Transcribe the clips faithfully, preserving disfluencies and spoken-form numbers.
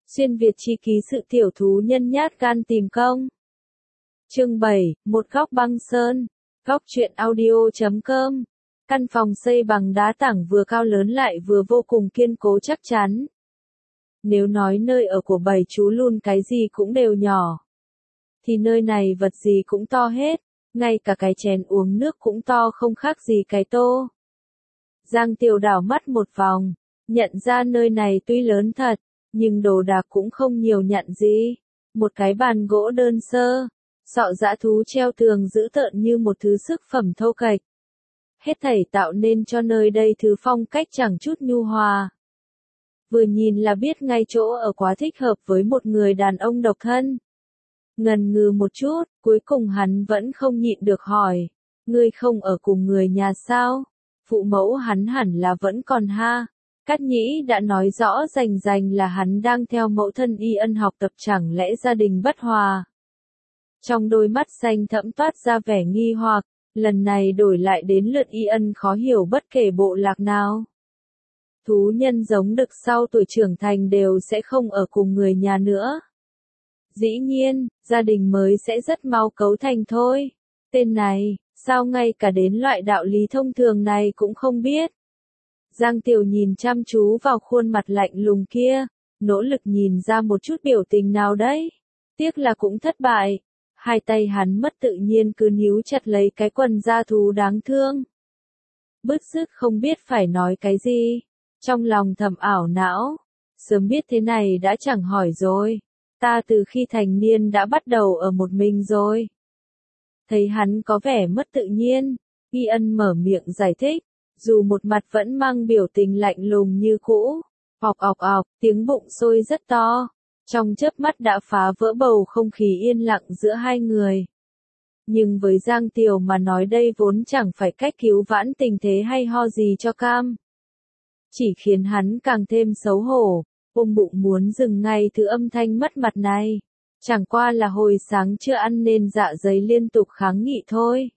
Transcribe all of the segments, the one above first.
Xuyên Việt chi ký sự tiểu thú nhân nhát gan tìm công. Chương bảy, một góc băng sơn. Góc truyện audio chấm com. Căn phòng xây bằng đá tảng vừa cao lớn lại vừa vô cùng kiên cố chắc chắn. Nếu nói nơi ở của bảy chú lùn cái gì cũng đều nhỏ, thì nơi này vật gì cũng to hết, ngay cả cái chén uống nước cũng to không khác gì cái tô. Giang Tiểu đảo mắt một vòng, nhận ra nơi này tuy lớn thật, nhưng đồ đạc cũng không nhiều nhặn gì. Một cái bàn gỗ đơn sơ, sọ dã thú treo tường dữ tợn như một thứ sức phẩm thô kệch. Hết thảy tạo nên cho nơi đây thứ phong cách chẳng chút nhu hòa. Vừa nhìn là biết ngay chỗ ở quá thích hợp với một người đàn ông độc thân. Ngần ngừ một chút, cuối cùng hắn vẫn không nhịn được hỏi, ngươi không ở cùng người nhà sao? Phụ mẫu hắn hẳn là vẫn còn ha. Cát Nhĩ đã nói rõ rành rành là hắn đang theo mẫu thân Y Ân học tập, chẳng lẽ gia đình bất hòa. Trong đôi mắt xanh thẫm toát ra vẻ nghi hoặc, lần này đổi lại đến lượt Y Ân khó hiểu bất kể bộ lạc nào. Thú nhân giống đực sau tuổi trưởng thành đều sẽ không ở cùng người nhà nữa. Dĩ nhiên, gia đình mới sẽ rất mau cấu thành thôi. Tên này, sao ngay cả đến loại đạo lý thông thường này cũng không biết. Giang Tiểu nhìn chăm chú vào khuôn mặt lạnh lùng kia, nỗ lực nhìn ra một chút biểu tình nào đấy. Tiếc là cũng thất bại. Hai tay hắn mất tự nhiên cứ níu chặt lấy cái quần da thú đáng thương. Bứt rứt không biết phải nói cái gì. Trong lòng thầm ảo não. Sớm biết thế này đã chẳng hỏi rồi. Ta từ khi thành niên đã bắt đầu ở một mình rồi. Thấy hắn có vẻ mất tự nhiên, Y Ân mở miệng giải thích. Dù một mặt vẫn mang biểu tình lạnh lùng như cũ. Ọc ọc ọc, tiếng bụng sôi rất to. Trong chớp mắt đã phá vỡ bầu không khí yên lặng giữa hai người. Nhưng với Giang Tiểu mà nói đây vốn chẳng phải cách cứu vãn tình thế hay ho gì cho cam. Chỉ khiến hắn càng thêm xấu hổ, ôm bụng muốn dừng ngay thứ âm thanh mất mặt này. Chẳng qua là hồi sáng chưa ăn nên dạ dày liên tục kháng nghị thôi.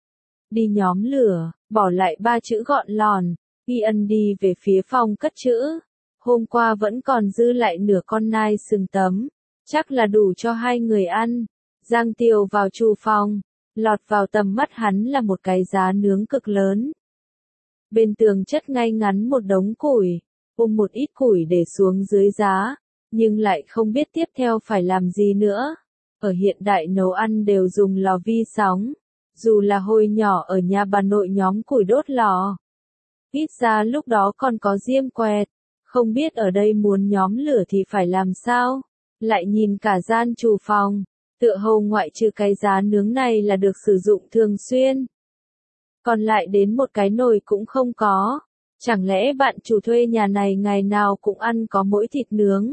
Đi nhóm lửa, bỏ lại ba chữ gọn lòn, Y Ân đi về phía phòng cất chữ. Hôm qua vẫn còn dư lại nửa con nai sừng tấm, chắc là đủ cho hai người ăn. Giang Tiểu vào chủ phòng, lọt vào tầm mắt hắn là một cái giá nướng cực lớn. Bên tường chất ngay ngắn một đống củi, ôm một ít củi để xuống dưới giá, nhưng lại không biết tiếp theo phải làm gì nữa. Ở hiện đại nấu ăn đều dùng lò vi sóng, dù là hồi nhỏ ở nhà bà nội nhóm củi đốt lò. Ít ra lúc đó còn có diêm quẹt. Không biết ở đây muốn nhóm lửa thì phải làm sao? Lại nhìn cả gian chủ phòng, tựa hồ ngoại trừ cái giá nướng này là được sử dụng thường xuyên. Còn lại đến một cái nồi cũng không có. Chẳng lẽ bạn chủ thuê nhà này ngày nào cũng ăn có mỗi thịt nướng?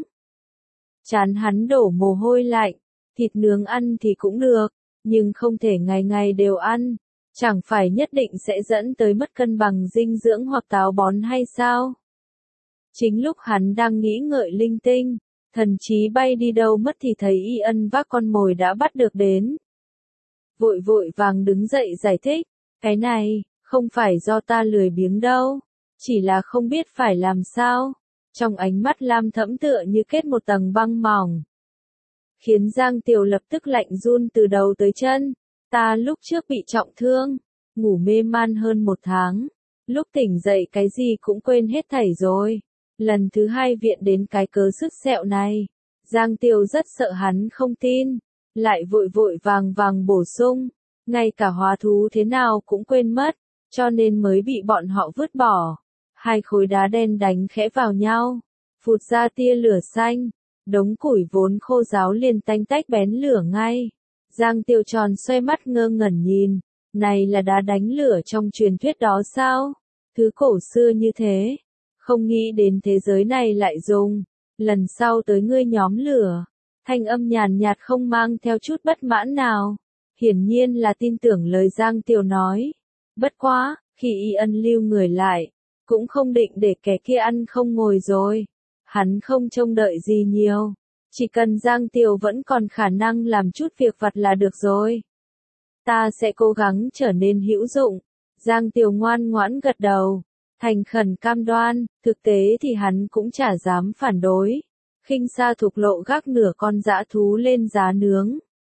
Chán hắn đổ mồ hôi lạnh, thịt nướng ăn thì cũng được, nhưng không thể ngày ngày đều ăn. Chẳng phải nhất định sẽ dẫn tới mất cân bằng dinh dưỡng hoặc táo bón hay sao? Chính lúc hắn đang nghĩ ngợi linh tinh, thần trí bay đi đâu mất thì thấy Y Ân vác con mồi đã bắt được đến. Vội vội vàng đứng dậy giải thích, cái này, không phải do ta lười biếng đâu, chỉ là không biết phải làm sao. Trong ánh mắt lam thẫm tựa như kết một tầng băng mỏng. Khiến Giang Tiểu lập tức lạnh run từ đầu tới chân. Ta lúc trước bị trọng thương, ngủ mê man hơn một tháng. Lúc tỉnh dậy cái gì cũng quên hết thảy rồi. Lần thứ hai viện đến cái cớ sứt sẹo này. Giang Tiểu rất sợ hắn không tin. Lại vội vội vàng vàng bổ sung. Ngay cả hóa thú thế nào cũng quên mất. Cho nên mới bị bọn họ vứt bỏ. Hai khối đá đen đánh khẽ vào nhau. Phụt ra tia lửa xanh. Đống củi vốn khô ráo liền tanh tách bén lửa ngay. Giang Tiểu tròn xoay mắt ngơ ngẩn nhìn. Này là đá đánh lửa trong truyền thuyết đó sao? Thứ cổ xưa như thế. Không nghĩ đến thế giới này lại dùng. Lần sau tới ngươi nhóm lửa. Thanh âm nhàn nhạt không mang theo chút bất mãn nào. Hiển nhiên là tin tưởng lời Giang Tiểu nói. Bất quá, khi Y Ân lưu người lại, cũng không định để kẻ kia ăn không ngồi rồi. Hắn không trông đợi gì nhiều. Chỉ cần Giang Tiểu vẫn còn khả năng làm chút việc vặt là được rồi. Ta sẽ cố gắng trở nên hữu dụng. Giang Tiểu ngoan ngoãn gật đầu. Thành khẩn cam đoan, thực tế thì hắn cũng chả dám phản đối. khinh xa thục lộ gác nửa con dã thú lên giá nướng.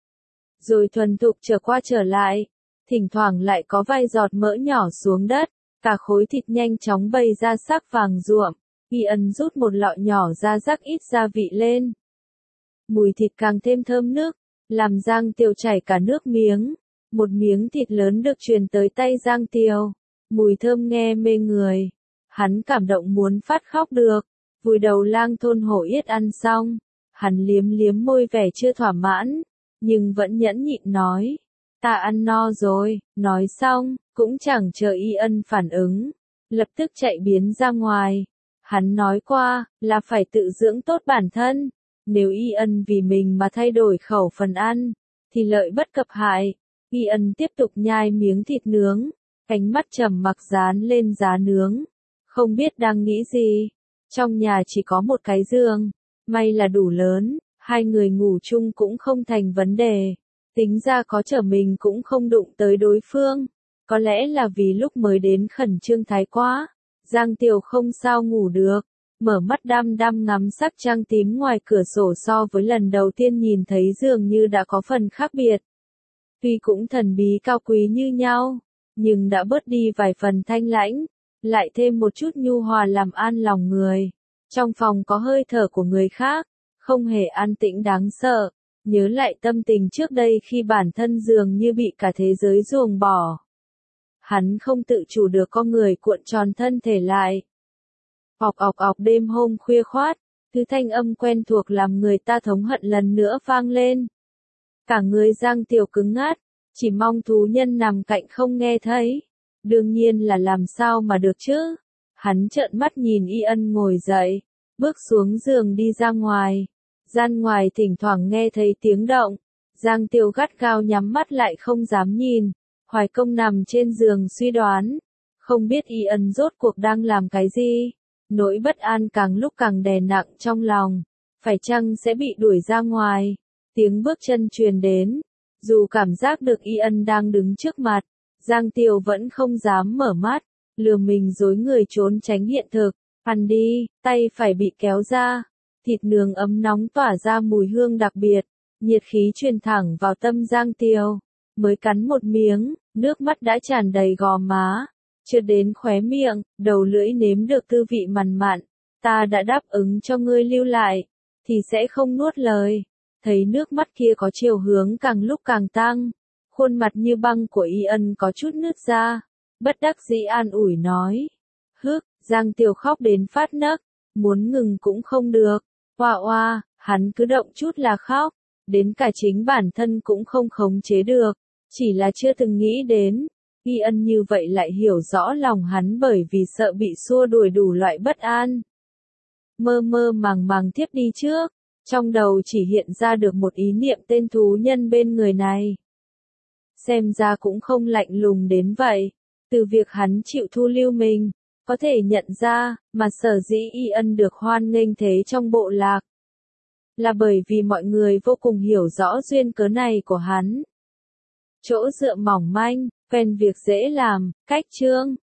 Rồi thuần thục trở qua trở lại, thỉnh thoảng lại có vài giọt mỡ nhỏ xuống đất, cả khối thịt nhanh chóng bày ra sắc vàng ruộm. Ian rút một lọ nhỏ ra rắc ít gia vị lên. Mùi thịt càng thêm thơm nước, làm Giang Tiều chảy cả nước miếng. Một miếng thịt lớn được truyền tới tay Giang Tiều, mùi thơm nghe mê người. Hắn cảm động muốn phát khóc được, vùi đầu lang thôn hổ yết ăn xong. Hắn liếm liếm môi vẻ chưa thỏa mãn, nhưng vẫn nhẫn nhịn nói. Ta ăn no rồi, nói xong, cũng chẳng chờ Ian phản ứng. Lập tức chạy biến ra ngoài. Hắn nói qua, là phải tự dưỡng tốt bản thân. Nếu Ian vì mình mà thay đổi khẩu phần ăn, thì lợi bất cập hại. Ian tiếp tục nhai miếng thịt nướng, ánh mắt trầm mặc dán lên giá nướng. Không biết đang nghĩ gì. Trong nhà chỉ có một cái giường, may là đủ lớn, hai người ngủ chung cũng không thành vấn đề. Tính ra có trở mình cũng không đụng tới đối phương. Có lẽ là vì lúc mới đến khẩn trương thái quá. Giang Tiều không sao ngủ được, mở mắt đăm đăm ngắm sắc trăng tím ngoài cửa sổ so với lần đầu tiên nhìn thấy dường như đã có phần khác biệt. Tuy cũng thần bí cao quý như nhau, nhưng đã bớt đi vài phần thanh lãnh, lại thêm một chút nhu hòa làm an lòng người. Trong phòng có hơi thở của người khác, không hề an tĩnh đáng sợ, nhớ lại tâm tình trước đây khi bản thân dường như bị cả thế giới ruồng bỏ. Hắn không tự chủ được con người cuộn tròn thân thể lại. Ọc ọc ọc đêm hôm khuya khoát, thứ thanh âm quen thuộc làm người ta thống hận lần nữa vang lên. Cả người Giang Tiều cứng ngắt, chỉ mong thú nhân nằm cạnh không nghe thấy. Đương nhiên là làm sao mà được chứ. Hắn trợn mắt nhìn Ian ngồi dậy, bước xuống giường đi ra ngoài. Gian ngoài thỉnh thoảng nghe thấy tiếng động. Giang Tiều gắt gao nhắm mắt lại không dám nhìn. Hoài Công nằm trên giường suy đoán, không biết Ian rốt cuộc đang làm cái gì. Nỗi bất an càng lúc càng đè nặng trong lòng, phải chăng sẽ bị đuổi ra ngoài. Tiếng bước chân truyền đến, dù cảm giác được Ian đang đứng trước mặt, Giang Tiều vẫn không dám mở mắt, lừa mình dối người trốn tránh hiện thực. Ăn đi, tay phải bị kéo ra, thịt nướng ấm nóng tỏa ra mùi hương đặc biệt, nhiệt khí truyền thẳng vào tâm Giang Tiều. Mới cắn một miếng, nước mắt đã tràn đầy gò má, chưa đến khóe miệng, đầu lưỡi nếm được tư vị mặn mặn. Ta đã đáp ứng cho ngươi lưu lại, thì sẽ không nuốt lời. Thấy nước mắt kia có chiều hướng càng lúc càng tăng, khuôn mặt như băng của Ian có chút nứt ra, bất đắc dĩ an ủi nói. Hức, Giang Tiều khóc đến phát nấc, muốn ngừng cũng không được. Oa oa, hắn cứ động chút là khóc, đến cả chính bản thân cũng không khống chế được. Chỉ là chưa từng nghĩ đến, Ian như vậy lại hiểu rõ lòng hắn bởi vì sợ bị xua đuổi đủ loại bất an. Mơ mơ màng màng tiếp đi trước, trong đầu chỉ hiện ra được một ý niệm tên thú nhân bên người này. Xem ra cũng không lạnh lùng đến vậy, từ việc hắn chịu thu lưu mình, có thể nhận ra, mà sở dĩ Ian được hoan nghênh thế trong bộ lạc. Là bởi vì mọi người vô cùng hiểu rõ duyên cớ này của hắn. Chỗ dựa mỏng manh, quen việc dễ làm, cách chương.